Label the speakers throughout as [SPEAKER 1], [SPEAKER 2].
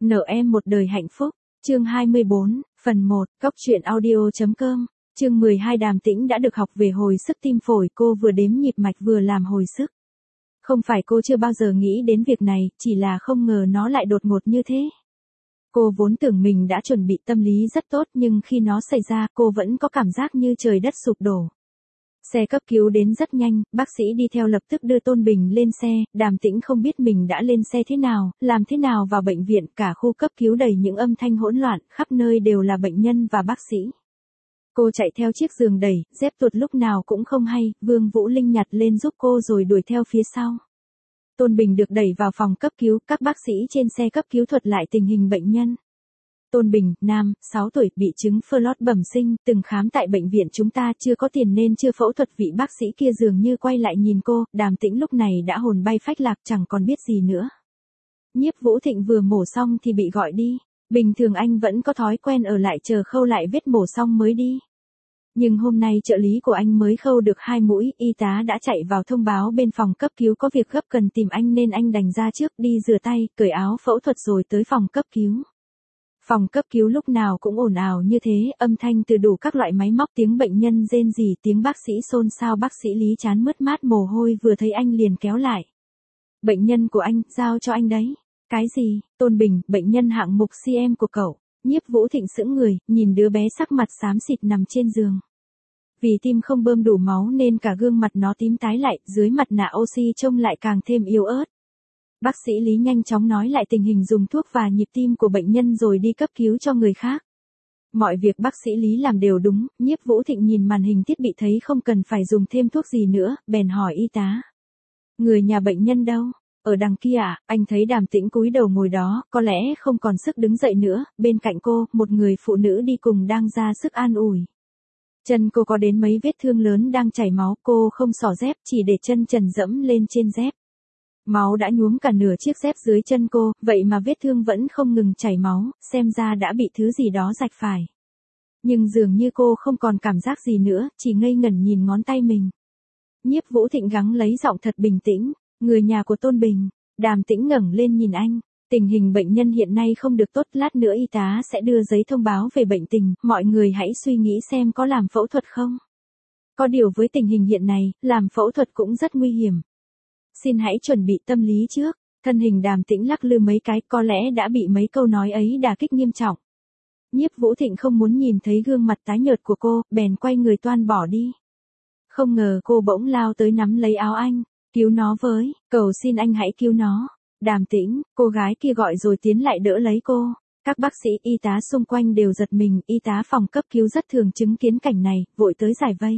[SPEAKER 1] Nợ em một đời hạnh phúc. Chương 24, phần 1, Cóc truyện audio.com. Chương 12 Đàm Tĩnh đã được học về hồi sức tim phổi, cô vừa đếm nhịp mạch vừa làm hồi sức. Không phải cô chưa bao giờ nghĩ đến việc này, chỉ là không ngờ nó lại đột ngột như thế. Cô vốn tưởng mình đã chuẩn bị tâm lý rất tốt, nhưng khi nó xảy ra, cô vẫn có cảm giác như trời đất sụp đổ. Xe cấp cứu đến rất nhanh, bác sĩ đi theo lập tức đưa Tôn Bình lên xe. Đàm Tĩnh không biết mình đã lên xe thế nào, làm thế nào vào bệnh viện, cả khu cấp cứu đầy những âm thanh hỗn loạn, khắp nơi đều là bệnh nhân và bác sĩ. Cô chạy theo chiếc giường đẩy, dép tuột lúc nào cũng không hay, Vương Vũ Linh nhặt lên giúp cô rồi đuổi theo phía sau. Tôn Bình được đẩy vào phòng cấp cứu, các bác sĩ trên xe cấp cứu thuật lại tình hình bệnh nhân. Tôn Bình, nam, 6 tuổi, bị chứng Fallot bẩm sinh, từng khám tại bệnh viện chúng ta, chưa có tiền nên chưa phẫu thuật. Vị bác sĩ kia dường như quay lại nhìn cô, Đàm Tĩnh lúc này đã hồn bay phách lạc, chẳng còn biết gì nữa. Nhiếp Vũ Thịnh vừa mổ xong thì bị gọi đi. Bình thường anh vẫn có thói quen ở lại chờ khâu lại vết mổ xong mới đi. Nhưng hôm nay trợ lý của anh mới khâu được 2 mũi, y tá đã chạy vào thông báo bên phòng cấp cứu có việc gấp cần tìm anh nên anh đành ra trước, đi rửa tay, cởi áo phẫu thuật rồi tới phòng cấp cứu. Phòng cấp cứu lúc nào cũng ồn ào như thế, âm thanh từ đủ các loại máy móc, tiếng bệnh nhân rên rỉ, tiếng bác sĩ xôn xao. Bác sĩ Lý chán mướt mát mồ hôi, vừa thấy anh liền kéo lại. Bệnh nhân của anh, giao cho anh đấy. Cái gì? Tôn Bình, bệnh nhân hạng mục CM của cậu. Nhiếp Vũ Thịnh sững người, nhìn đứa bé sắc mặt xám xịt nằm trên giường. Vì tim không bơm đủ máu nên cả gương mặt nó tím tái lại, dưới mặt nạ oxy trông lại càng thêm yếu ớt. Bác sĩ Lý nhanh chóng nói lại tình hình dùng thuốc và nhịp tim của bệnh nhân rồi đi cấp cứu cho người khác. Mọi việc bác sĩ Lý làm đều đúng, Nhiếp Vũ Thịnh nhìn màn hình thiết bị thấy không cần phải dùng thêm thuốc gì nữa, bèn hỏi y tá. Người nhà bệnh nhân đâu? Ở đằng kia à? Anh thấy Đàm Tĩnh cúi đầu ngồi đó, có lẽ không còn sức đứng dậy nữa, bên cạnh cô, một người phụ nữ đi cùng đang ra sức an ủi. Chân cô có đến mấy vết thương lớn đang chảy máu, cô không xỏ dép, chỉ để chân trần dẫm lên trên dép. Máu đã nhuốm cả nửa chiếc dép dưới chân cô, vậy mà vết thương vẫn không ngừng chảy máu, xem ra đã bị thứ gì đó rạch phải. Nhưng dường như cô không còn cảm giác gì nữa, chỉ ngây ngẩn nhìn ngón tay mình. Nhiếp Vũ Thịnh gắng lấy giọng thật bình tĩnh, người nhà của Tôn Bình. Đàm Tĩnh ngẩng lên nhìn anh, tình hình bệnh nhân hiện nay không được tốt, lát nữa y tá sẽ đưa giấy thông báo về bệnh tình, mọi người hãy suy nghĩ xem có làm phẫu thuật không. Có điều với tình hình hiện nay, làm phẫu thuật cũng rất nguy hiểm. Xin hãy chuẩn bị tâm lý trước. Thân hình Đàm Tĩnh lắc lư mấy cái, có lẽ đã bị mấy câu nói ấy đả kích nghiêm trọng. Nhiếp Vũ Thịnh không muốn nhìn thấy gương mặt tái nhợt của cô, bèn quay người toan bỏ đi. Không ngờ cô bỗng lao tới nắm lấy áo anh, cứu nó với, cầu xin anh hãy cứu nó. Đàm Tĩnh, cô gái kia gọi rồi tiến lại đỡ lấy cô. Các bác sĩ, y tá xung quanh đều giật mình, y tá phòng cấp cứu rất thường chứng kiến cảnh này, vội tới giải vây.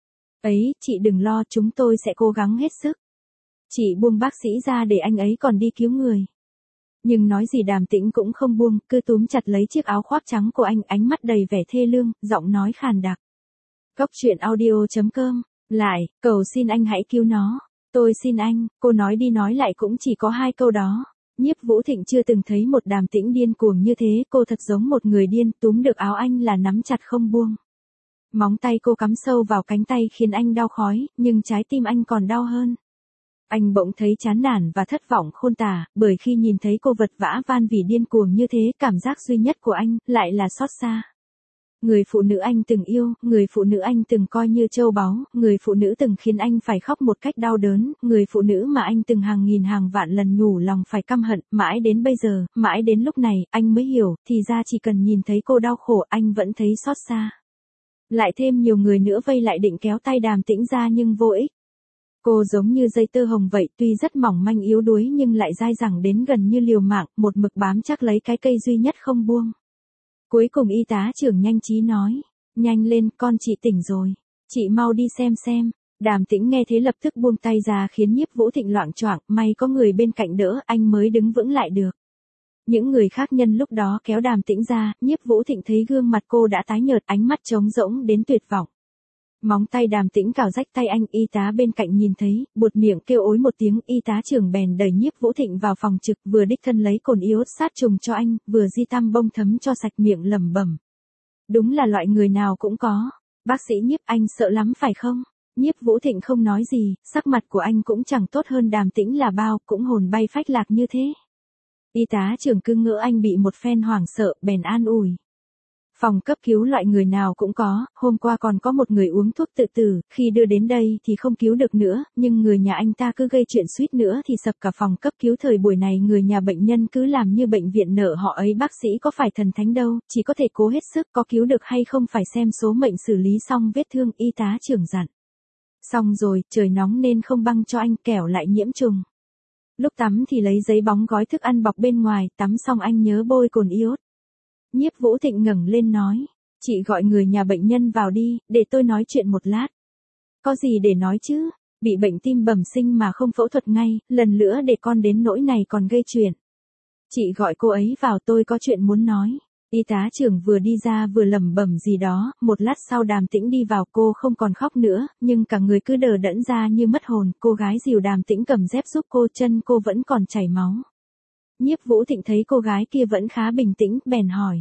[SPEAKER 1] Ấy, chị đừng lo, chúng tôi sẽ cố gắng hết sức. Chị buông bác sĩ ra để anh ấy còn đi cứu người. Nhưng nói gì Đàm Tĩnh cũng không buông, cứ túm chặt lấy chiếc áo khoác trắng của anh, ánh mắt đầy vẻ thê lương, giọng nói khàn đặc. Cóc truyện audio.com. Lại, cầu xin anh hãy cứu nó. Tôi xin anh, cô nói đi nói lại cũng chỉ có 2 câu đó. Nhiếp Vũ Thịnh chưa từng thấy một Đàm Tĩnh điên cuồng như thế, cô thật giống một người điên, túm được áo anh là nắm chặt không buông. Móng tay cô cắm sâu vào cánh tay khiến anh đau khói, nhưng trái tim anh còn đau hơn. Anh bỗng thấy chán nản và thất vọng khôn tả, bởi khi nhìn thấy cô vật vã van vì điên cuồng như thế, cảm giác duy nhất của anh lại là xót xa. Người phụ nữ anh từng yêu, người phụ nữ anh từng coi như châu báu, người phụ nữ từng khiến anh phải khóc một cách đau đớn, người phụ nữ mà anh từng hàng nghìn hàng vạn lần nhủ lòng phải căm hận, mãi đến bây giờ, mãi đến lúc này, anh mới hiểu, thì ra chỉ cần nhìn thấy cô đau khổ anh vẫn thấy xót xa. Lại thêm nhiều người nữa vây lại định kéo tay Đàm Tĩnh ra nhưng vô ích. Cô giống như dây tơ hồng vậy, tuy rất mỏng manh yếu đuối nhưng lại dai dẳng đến gần như liều mạng, một mực bám chắc lấy cái cây duy nhất không buông. Cuối cùng y tá trưởng nhanh trí nói, nhanh lên, con chị tỉnh rồi. Chị mau đi xem. Đàm Tĩnh nghe thế lập tức buông tay ra khiến Nhiếp Vũ Thịnh loạng choạng, may có người bên cạnh đỡ, anh mới đứng vững lại được. Những người khác nhân lúc đó kéo Đàm Tĩnh ra, Nhiếp Vũ Thịnh thấy gương mặt cô đã tái nhợt, ánh mắt trống rỗng đến tuyệt vọng. Móng tay Đàm Tĩnh cào rách tay anh, y tá bên cạnh nhìn thấy, buột miệng kêu ối một tiếng, y tá trưởng bèn đẩy Nhiếp Vũ Thịnh vào phòng trực, vừa đích thân lấy cồn iốt sát trùng cho anh, vừa di tăm bông thấm cho sạch miệng lẩm bẩm. Đúng là loại người nào cũng có. Bác sĩ Nhiếp, anh sợ lắm phải không? Nhiếp Vũ Thịnh không nói gì, sắc mặt của anh cũng chẳng tốt hơn Đàm Tĩnh là bao, cũng hồn bay phách lạc như thế. Y tá trưởng cứ ngỡ anh bị một phen hoảng sợ, bèn an ủi. Phòng cấp cứu loại người nào cũng có, hôm qua còn có một người uống thuốc tự tử, khi đưa đến đây thì không cứu được nữa, nhưng người nhà anh ta cứ gây chuyện suýt nữa thì sập cả phòng cấp cứu. Thời buổi này người nhà bệnh nhân cứ làm như bệnh viện nợ họ ấy, bác sĩ có phải thần thánh đâu, chỉ có thể cố hết sức, có cứu được hay không phải xem số mệnh xử lý xong vết thương, y tá trưởng dặn. Xong rồi, trời nóng nên không băng cho anh, kẻo lại nhiễm trùng. Lúc tắm thì lấy giấy bóng gói thức ăn bọc bên ngoài, tắm xong anh nhớ bôi cồn iốt. Nhiếp Vũ Thịnh ngẩng lên nói, chị gọi người nhà bệnh nhân vào đi, để tôi nói chuyện một lát. Có gì để nói chứ, bị bệnh tim bẩm sinh mà không phẫu thuật ngay, lần nữa để con đến nỗi này còn gây chuyện. Chị gọi cô ấy vào, tôi có chuyện muốn nói. Y tá trưởng vừa đi ra vừa lẩm bẩm gì đó, một lát sau Đàm Tĩnh đi vào, cô không còn khóc nữa, nhưng cả người cứ đờ đẫn ra như mất hồn. Cô gái dìu Đàm Tĩnh cầm dép giúp cô, chân cô vẫn còn chảy máu. Nhiếp Vũ Thịnh thấy cô gái kia vẫn khá bình tĩnh, bèn hỏi.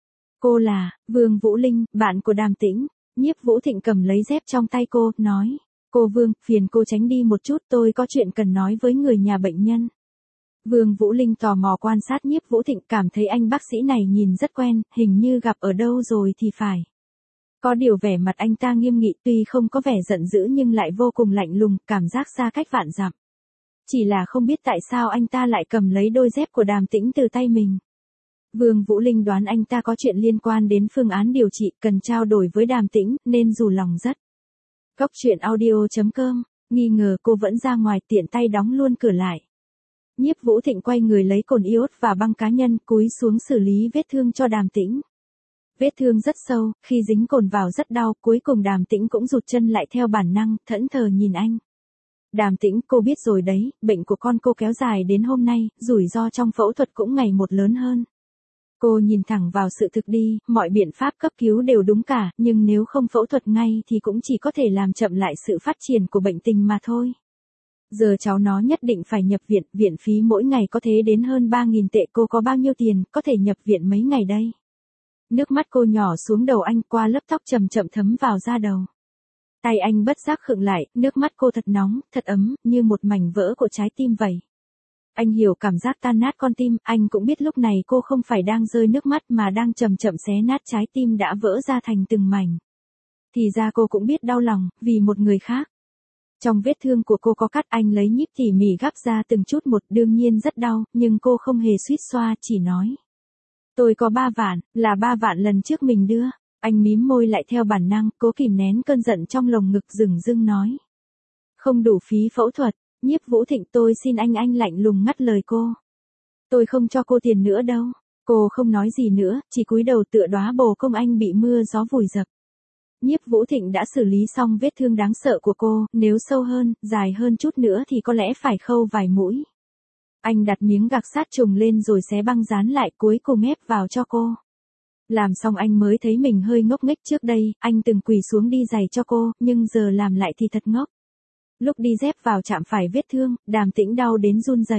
[SPEAKER 1] Cô là Vương Vũ Linh, bạn của Đàm Tĩnh. Nhiếp Vũ Thịnh cầm lấy dép trong tay cô, nói. Cô Vương, phiền cô tránh đi một chút, tôi có chuyện cần nói với người nhà bệnh nhân. Vương Vũ Linh tò mò quan sát Nhiếp Vũ Thịnh, cảm thấy anh bác sĩ này nhìn rất quen, hình như gặp ở đâu rồi thì phải. Có điều vẻ mặt anh ta nghiêm nghị, tuy không có vẻ giận dữ nhưng lại vô cùng lạnh lùng, cảm giác xa cách vạn dặm. Chỉ là không biết tại sao anh ta lại cầm lấy đôi dép của Đàm Tĩnh từ tay mình. Vương Vũ Linh đoán anh ta có chuyện liên quan đến phương án điều trị, cần trao đổi với Đàm Tĩnh, nên rủ lòng rất. Cốc truyện audio.com, nghi ngờ cô vẫn ra ngoài, tiện tay đóng luôn cửa lại. Nhiếp Vũ Thịnh quay người lấy cồn iốt và băng cá nhân, cúi xuống xử lý vết thương cho Đàm Tĩnh. Vết thương rất sâu, khi dính cồn vào rất đau, cuối cùng Đàm Tĩnh cũng rụt chân lại theo bản năng, thẫn thờ nhìn anh. Đàm Tĩnh, cô biết rồi đấy, bệnh của con cô kéo dài đến hôm nay, rủi ro trong phẫu thuật cũng ngày một lớn hơn. Cô nhìn thẳng vào sự thực đi, mọi biện pháp cấp cứu đều đúng cả, nhưng nếu không phẫu thuật ngay thì cũng chỉ có thể làm chậm lại sự phát triển của bệnh tình mà thôi. Giờ cháu nó nhất định phải nhập viện, viện phí mỗi ngày có thể đến hơn 3.000 tệ, cô có bao nhiêu tiền, có thể nhập viện mấy ngày đây. Nước mắt cô nhỏ xuống đầu anh, qua lớp tóc chậm chậm thấm vào da đầu. Tay anh bất giác khựng lại, nước mắt cô thật nóng, thật ấm, như một mảnh vỡ của trái tim vậy. Anh hiểu cảm giác tan nát con tim, anh cũng biết lúc này cô không phải đang rơi nước mắt mà đang chậm chậm xé nát trái tim đã vỡ ra thành từng mảnh. Thì ra cô cũng biết đau lòng, vì một người khác. Trong vết thương của cô có cắt, anh lấy nhíp tỉ mỉ gắp ra từng chút một, đương nhiên rất đau, nhưng cô không hề suýt xoa, chỉ nói. Tôi có 3 vạn, là 3 vạn lần trước mình đưa. Anh mím môi lại theo bản năng, cố kìm nén cơn giận trong lồng ngực, dửng dưng nói. Không đủ phí phẫu thuật. Nhiếp Vũ Thịnh, tôi xin anh lạnh lùng ngắt lời cô. Tôi không cho cô tiền nữa đâu. Cô không nói gì nữa, chỉ cúi đầu tựa đóa bồ công anh bị mưa gió vùi dập. Nhiếp Vũ Thịnh đã xử lý xong vết thương đáng sợ của cô, nếu sâu hơn, dài hơn chút nữa thì có lẽ phải khâu vài mũi. Anh đặt miếng gạc sát trùng lên rồi xé băng dán lại, cuối cùng ép vào cho cô. Làm xong anh mới thấy mình hơi ngốc nghếch, trước đây, anh từng quỳ xuống đi giày cho cô, nhưng giờ làm lại thì thật ngốc. Lúc đi dép vào chạm phải vết thương, Đàm Tĩnh đau đến run rẩy.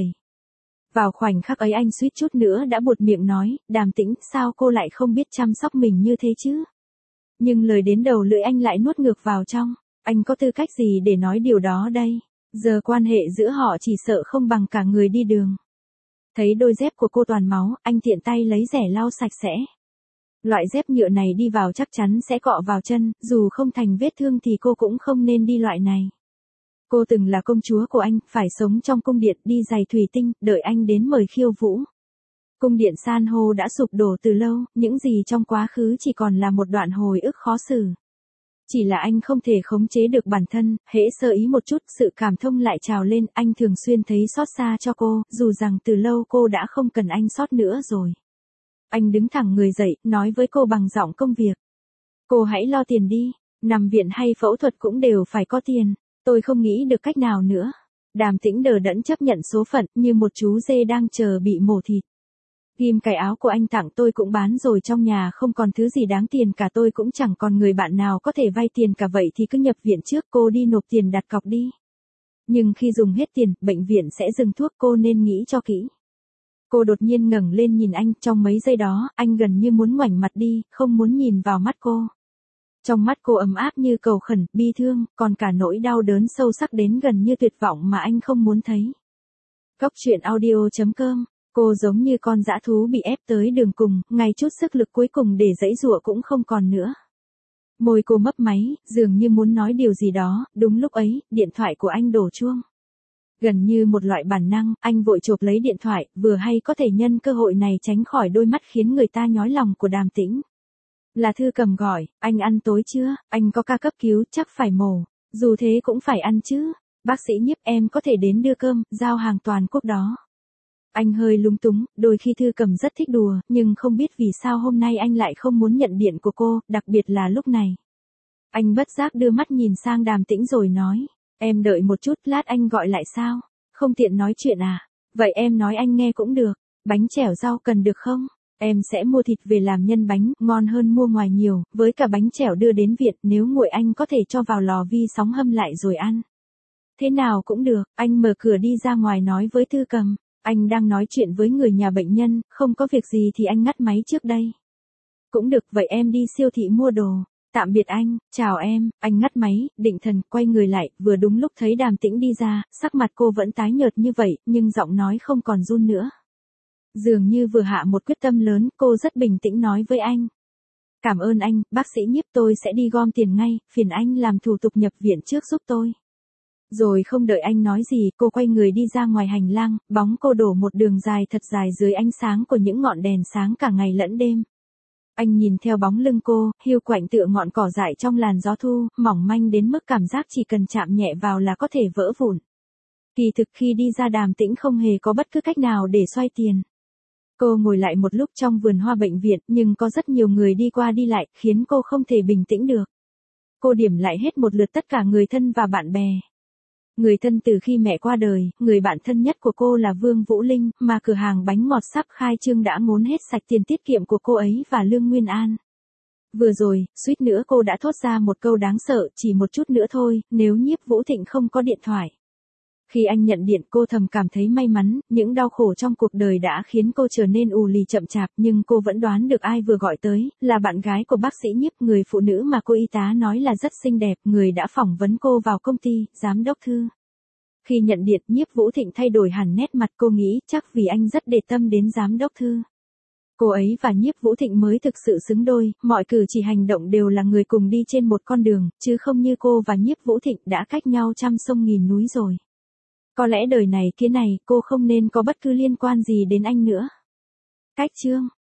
[SPEAKER 1] Vào khoảnh khắc ấy anh suýt chút nữa đã buột miệng nói, Đàm Tĩnh, sao cô lại không biết chăm sóc mình như thế chứ? Nhưng lời đến đầu lưỡi anh lại nuốt ngược vào trong, anh có tư cách gì để nói điều đó đây? Giờ quan hệ giữa họ chỉ sợ không bằng cả người đi đường. Thấy đôi dép của cô toàn máu, anh tiện tay lấy rẻ lau sạch sẽ. Loại dép nhựa này đi vào chắc chắn sẽ cọ vào chân, dù không thành vết thương thì cô cũng không nên đi loại này. Cô từng là công chúa của anh, phải sống trong cung điện, đi giày thủy tinh, đợi anh đến mời khiêu vũ. Cung điện san hô đã sụp đổ từ lâu, những gì trong quá khứ chỉ còn là một đoạn hồi ức khó xử. Chỉ là anh không thể khống chế được bản thân, hễ sơ ý một chút, sự cảm thông lại trào lên, anh thường xuyên thấy xót xa cho cô, dù rằng từ lâu cô đã không cần anh xót nữa rồi. Anh đứng thẳng người dậy, nói với cô bằng giọng công việc. Cô hãy lo tiền đi, nằm viện hay phẫu thuật cũng đều phải có tiền. Tôi không nghĩ được cách nào nữa. Đàm Tĩnh đờ đẫn chấp nhận số phận, như một chú dê đang chờ bị mổ thịt. Ghim cài áo của anh tặng tôi cũng bán rồi, trong nhà không còn thứ gì đáng tiền cả, tôi cũng chẳng còn người bạn nào có thể vay tiền cả, vậy thì cứ nhập viện trước, cô đi nộp tiền đặt cọc đi. Nhưng khi dùng hết tiền, bệnh viện sẽ dừng thuốc, cô nên nghĩ cho kỹ. Cô đột nhiên ngẩng lên nhìn anh, trong mấy giây đó, anh gần như muốn ngoảnh mặt đi, không muốn nhìn vào mắt cô. Trong mắt cô ấm áp như cầu khẩn, bi thương, còn cả nỗi đau đớn sâu sắc đến gần như tuyệt vọng mà anh không muốn thấy. Cốc truyện audio.com Cô giống như con dã thú bị ép tới đường cùng, ngay chút sức lực cuối cùng để giãy giụa cũng không còn nữa. Môi cô mấp máy, dường như muốn nói điều gì đó, đúng lúc ấy, điện thoại của anh đổ chuông. Gần như một loại bản năng, anh vội chộp lấy điện thoại, vừa hay có thể nhân cơ hội này tránh khỏi đôi mắt khiến người ta nhói lòng của Đàm Tĩnh. Là Thư Cầm gọi, anh ăn tối chưa, anh có ca cấp cứu, chắc phải mổ, dù thế cũng phải ăn chứ. Bác sĩ Nhiếp em có thể đến đưa cơm, giao hàng toàn quốc đó. Anh hơi lúng túng, đôi khi Thư Cầm rất thích đùa, nhưng không biết vì sao hôm nay anh lại không muốn nhận điện của cô, đặc biệt là lúc này. Anh bất giác đưa mắt nhìn sang Đàm Tĩnh rồi nói, em đợi một chút, lát anh gọi lại sao? Không tiện nói chuyện à? Vậy em nói anh nghe cũng được, bánh chẻo rau cần được không? Em sẽ mua thịt về làm nhân bánh, ngon hơn mua ngoài nhiều, với cả bánh chẻo đưa đến viện, nếu nguội anh có thể cho vào lò vi sóng hâm lại rồi ăn. Thế nào cũng được, anh mở cửa đi ra ngoài nói với Thư Cầm. Anh đang nói chuyện với người nhà bệnh nhân, không có việc gì thì anh ngắt máy trước đây. Cũng được, vậy em đi siêu thị mua đồ. Tạm biệt anh, chào em, anh ngắt máy, định thần, quay người lại, vừa đúng lúc thấy Đàm Tĩnh đi ra, sắc mặt cô vẫn tái nhợt như vậy, nhưng giọng nói không còn run nữa. Dường như vừa hạ một quyết tâm lớn, cô rất bình tĩnh nói với anh. Cảm ơn anh, bác sĩ Nhiếp, tôi sẽ đi gom tiền ngay, phiền anh làm thủ tục nhập viện trước giúp tôi. Rồi không đợi anh nói gì, cô quay người đi ra ngoài hành lang, bóng cô đổ một đường dài thật dài dưới ánh sáng của những ngọn đèn sáng cả ngày lẫn đêm. Anh nhìn theo bóng lưng cô, hiu quạnh tựa ngọn cỏ dại trong làn gió thu, mỏng manh đến mức cảm giác chỉ cần chạm nhẹ vào là có thể vỡ vụn. Kỳ thực khi đi ra Đàm Tĩnh không hề có bất cứ cách nào để xoay tiền. Cô ngồi lại một lúc trong vườn hoa bệnh viện, nhưng có rất nhiều người đi qua đi lại, khiến cô không thể bình tĩnh được. Cô điểm lại hết một lượt tất cả người thân và bạn bè. Người thân từ khi mẹ qua đời, người bạn thân nhất của cô là Vương Vũ Linh, mà cửa hàng bánh ngọt sắp khai trương đã ngốn hết sạch tiền tiết kiệm của cô ấy và Lương Nguyên An. Vừa rồi, suýt nữa cô đã thốt ra một câu đáng sợ, chỉ một chút nữa thôi, nếu Nhiếp Vũ Thịnh không có điện thoại. Khi anh nhận điện cô thầm cảm thấy may mắn, những đau khổ trong cuộc đời đã khiến cô trở nên ù lì chậm chạp, nhưng cô vẫn đoán được ai vừa gọi tới, là bạn gái của bác sĩ Nhiếp, người phụ nữ mà cô y tá nói là rất xinh đẹp, người đã phỏng vấn cô vào công ty, giám đốc Thư. Khi nhận điện, Nhiếp Vũ Thịnh thay đổi hẳn nét mặt, cô nghĩ chắc vì anh rất để tâm đến giám đốc Thư. Cô ấy và Nhiếp Vũ Thịnh mới thực sự xứng đôi, mọi cử chỉ hành động đều là người cùng đi trên một con đường, chứ không như cô và Nhiếp Vũ Thịnh đã cách nhau trăm sông nghìn núi rồi. Có lẽ đời này kia này, cô không nên có bất cứ liên quan gì đến anh nữa. Cách chương